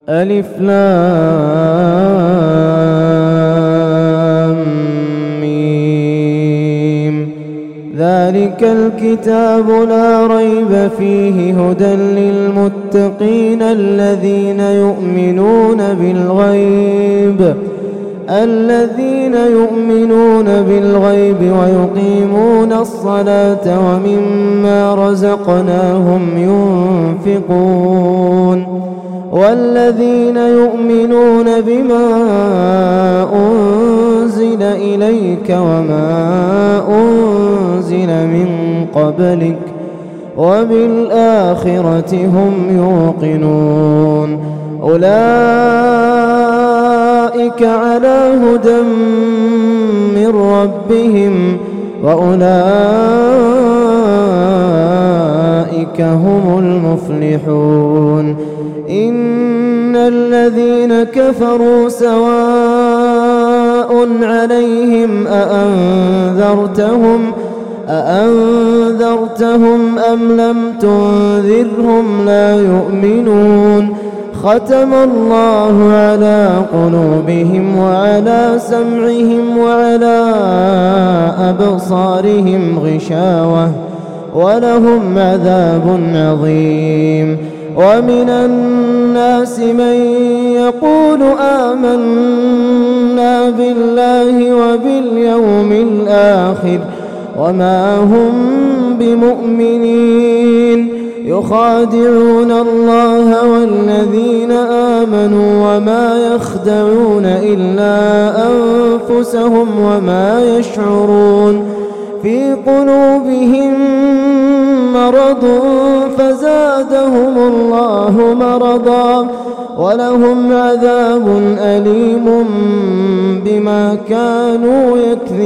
ألف لام ميم. ذلك الكتاب لا ريب فيه هدى للمتقين الذين يؤمنون بالغيب ويقيمون الصلاة ومما رزقناهم ينفقون والذين يؤمنون بما أنزل إليك وما أنزل من قبلك وبالآخرة هم يوقنون أولئك على هدى من ربهم وأولئك هم المفلحون إن الذين كفروا سواء عليهم أأنذرتهم أم لم تنذرهم لا يؤمنون ختم الله على قلوبهم وعلى سمعهم وعلى أبصارهم غشاوة ولهم عذاب عظيم ومن الناس من يقول آمنا بالله وباليوم الآخر وما هم بمؤمنين يخادعون الله والذين آمنوا وما يخدعون إلا أنفسهم وما يشعرون في قلوبهم مرض فزادهم الله مرضا ولهم عذاب أليم بما كانوا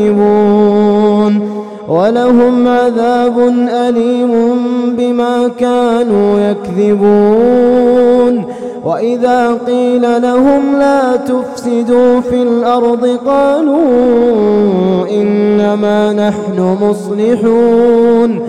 يكذبون وإذا قيل لهم لا تفسدوا في الأرض قالوا إنما نحن مصلحون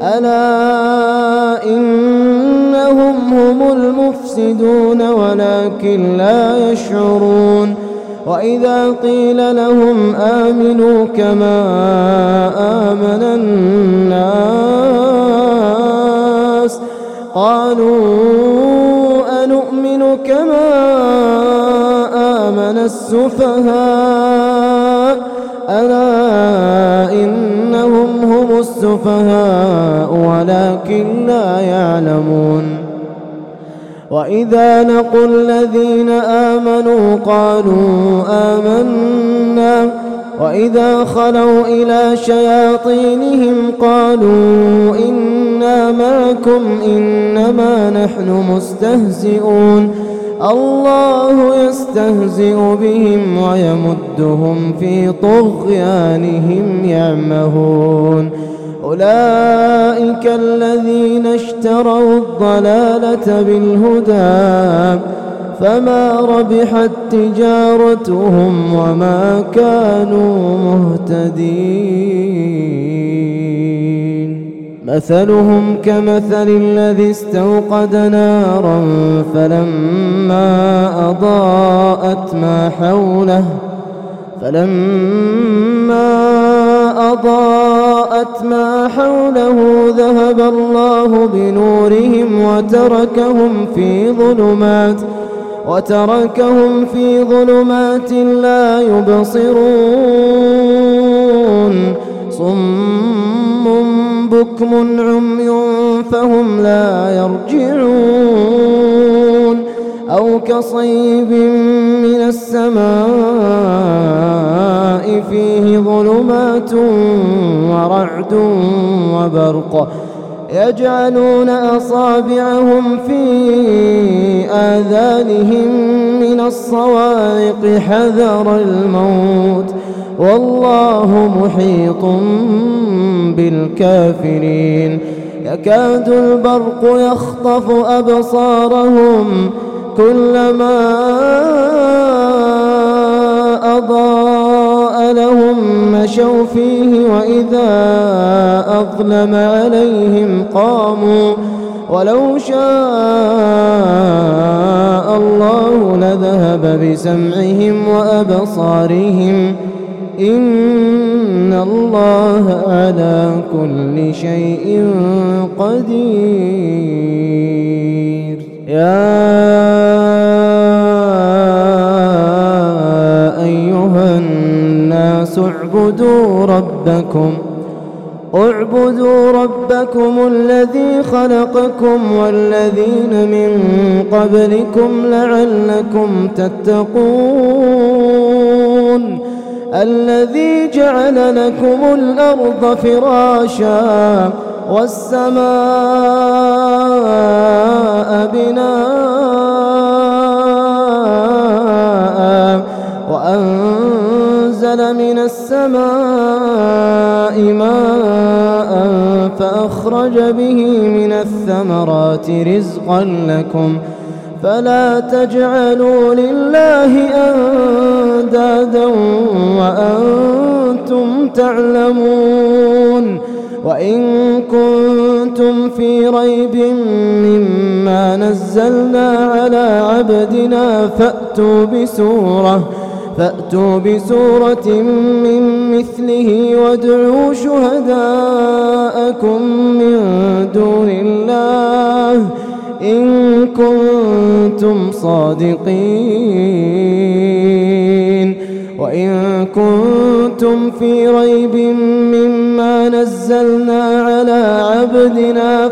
ألا إنهم هم المفسدون ولكن لا يشعرون وإذا قيل لهم آمنوا كما آمن الناس قالوا أنؤمن كما آمن السفهاء ألا إنهم هم السفهاء ولكن لا يعلمون وإذا لقوا الذين آمنوا قالوا آمنا وإذا خلوا إلى شياطينهم قالوا إنا معكم إنما نحن مستهزئون الله يستهزئ بهم ويمدهم في طغيانهم يعمهون أولئك الذين اشتروا الضلالة بالهدى فما ربحت تجارتهم وما كانوا مهتدين مثلهم كمثل الذي استوقد نارا فلما أضاءت ما حوله ذهب الله بنورهم وتركهم في ظلمات لا يبصرون صم بكم عمي فهم لا يرجعون أو كصيب من السماء فيه ظلمات ورعد وبرق يجعلون أصابعهم في آذانهم من الصواعق حذر الموت والله محيط بالكافرين يكاد البرق يخطف أبصارهم كلما أضاء لهم مشوا فيه وإذا أظلم عليهم قاموا ولو شاء الله لذهب بسمعهم وأبصارهم إن الله على كل شيء قدير. يا أيها الناس اعبدوا ربكم الذي خلقكم والذين من قبلكم لعلكم تتقون الذي جعل لكم الأرض فراشا والسماء بناء وأنزل من السماء ماء فأخرج به من الثمرات رزقا لكم فلا تجعلوا لله أندادا وأنتم تعلمون. وإن كنتم في ريب مما نزلنا على عبدنا فأتوا بسورة من مثله وادعوا شهداءكم من دون الله إن كنتم صادقين. وإن كنتم في ريب مما نزلنا على عبدنا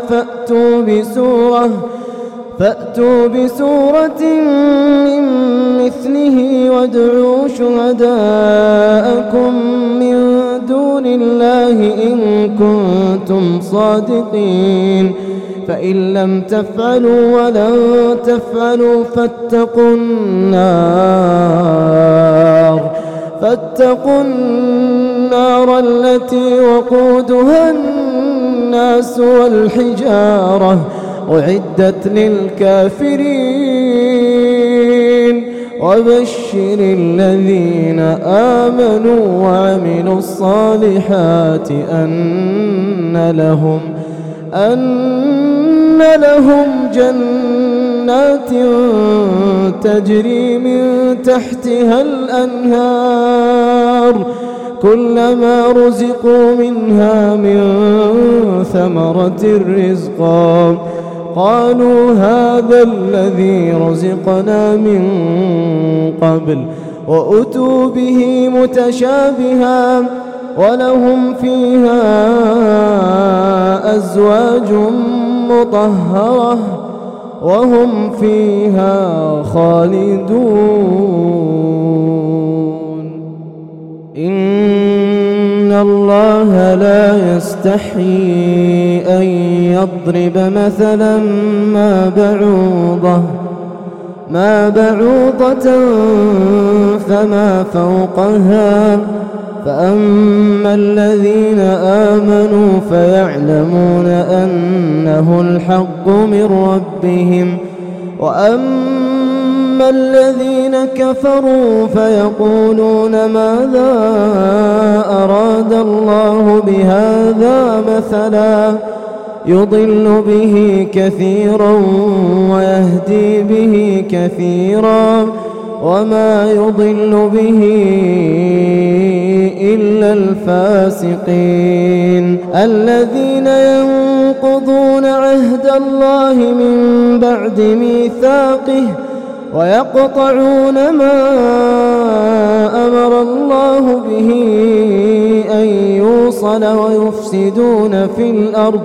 فأتوا بسورة من مثله وادعوا شهداءكم من دون الله إن كنتم صادقين. فإن لم تفعلوا ولن تفعلوا فاتقوا النار التي وقودها الناس والحجارة أعدت للكافرين. وبشر الذين آمنوا وعملوا الصالحات أن لهم جنات تجري من تحتها الأنهار كلما رزقوا منها من ثمرة رزقا قالوا هذا الذي رزقنا من قبل وأتوا به متشابها ولهم فيها أزواج مطهرة وهم فيها خالدون. إن الله لا يستحيي أن يضرب مثلا ما بعوضة فما فوقها فأما الذين آمنوا فيعلمون أنه الحق من ربهم وأما الذين كفروا فيقولون ماذا أراد الله بهذا مثلا يضل به كثيرا ويهدي به كثيرا وما يضل به إلا الفاسقين الذين ينقضون عهد الله من بعد ميثاقه ويقطعون ما أمر الله به أن يوصل ويفسدون في الأرض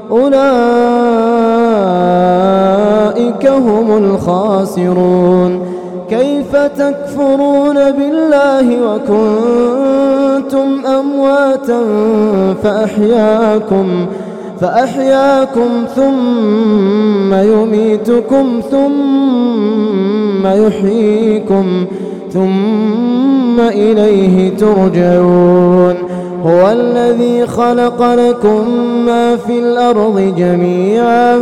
أولئك هم الخاسرون. كيف تكفرون بالله وكنتم أمواتا فأحياكم ثم يميتكم ثم يحييكم ثم إليه ترجعون. هو الذي خلق لكم ما في الأرض جميعا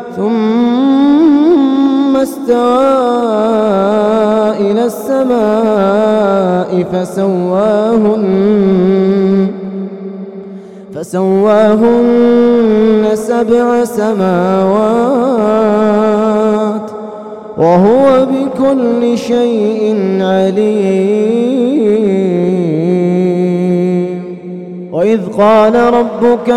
ثم استوى إلى السماء فسواهن 7 سماوات وهو بكل شيء عليم. وإذ قال ربك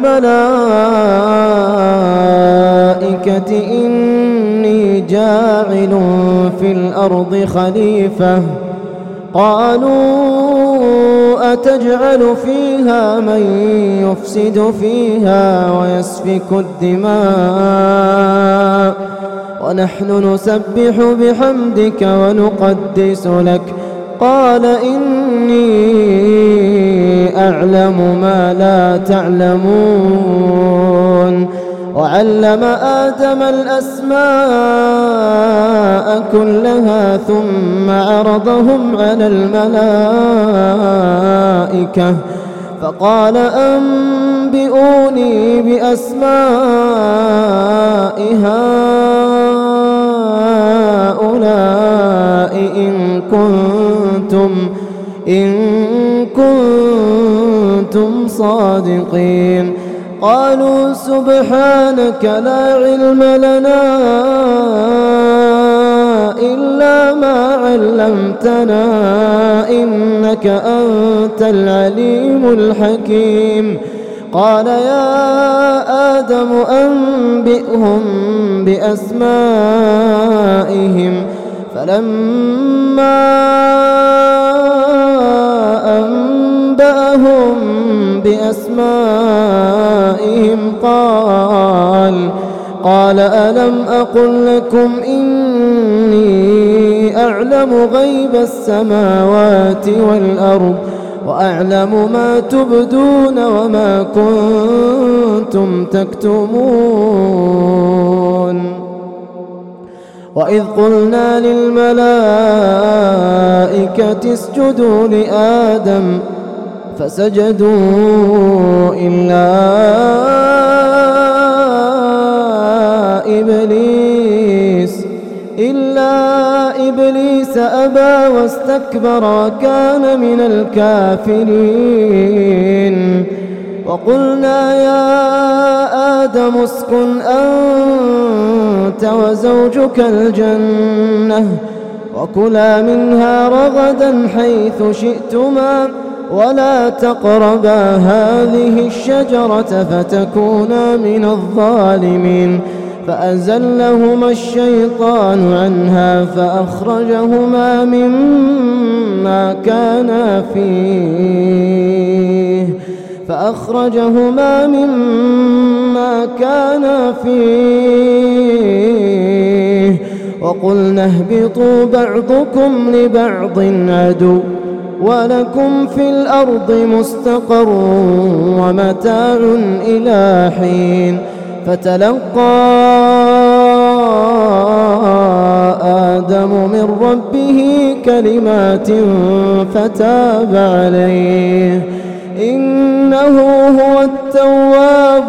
للملائكة إني جاعل في الأرض خليفة قالوا أتجعل فيها من يفسد فيها ويسفك الدماء ونحن نسبح بحمدك ونقدس لك قال إني أعلم ما لا تعلمون. وعلم آدم الأسماء كلها ثم عرضهم على الملائكة فقال أنبئوني بأسماء هؤلاء إن كنتم صادقين. قالوا سبحانك لا علم لنا إلا ما علمتنا إنك أنت العليم الحكيم. قال يا آدم أنبئهم بأسمائهم فلما أنبأهم بأسمائهم قال ألم أقل لكم إني أعلم غيب السماوات والأرض وأعلم ما تبدون وما كنتم تكتمون. وإذ قلنا للملائكة اسجدوا لآدم فسجدوا إلا إبليس أبى واستكبر وكان من الكافرين. وقلنا يا آدم اسكن أنت وزوجك الجنة وكلا منها رغدا حيث شئتما ولا تقربا هذه الشجرة فتكونا من الظالمين. فأزلهما الشيطان عنها فأخرجهما مما كانا فيه وقلنا اهبطوا بعضكم لبعض عدو ولكم في الأرض مستقر ومتاع إلى حين. فتلقى آدم من ربه كلمات فتاب عليه إنه هو التواب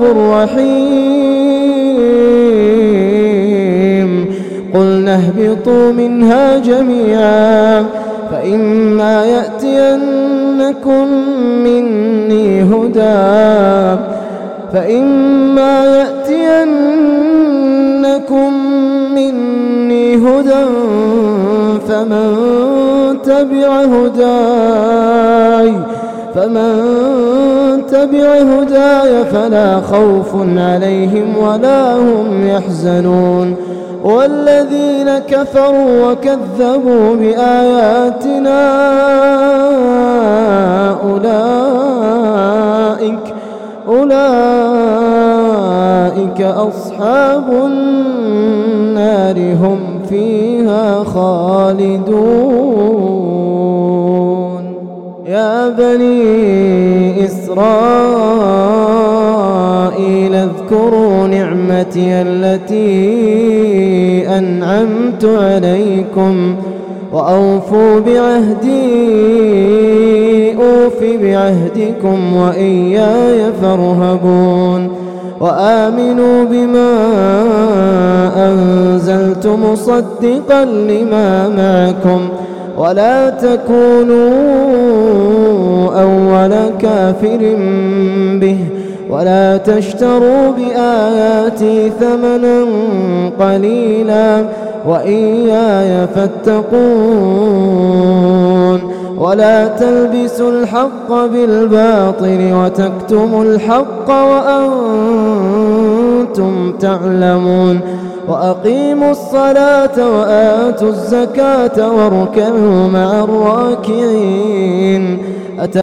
الرحيم. قلنا اهبطوا منها جميعا فإما يأتينكم مني هدى فمن تبع هداي فلا خوف عليهم ولا هم يحزنون. والذين كفروا وكذبوا بآياتنا أولئك أصحاب النار هم فيها خالدون. يا بني إسرائيل اذكروا نعمتي التي أنعمت عليكم وأوفوا بعهدي أوف بعهدكم وإياي فارهبون. وآمنوا بما أنزلت مصدقا لما معكم ولا تكونوا أول كافر به ولا تشتروا بآياتي ثمنا قليلا وإياي فاتقون ولا تلبسوا الحق بالباطل وتكتموا الحق وأنتم تعلمون وأقيموا الصلاة وآتوا الزكاة واركعوا مع الراكعين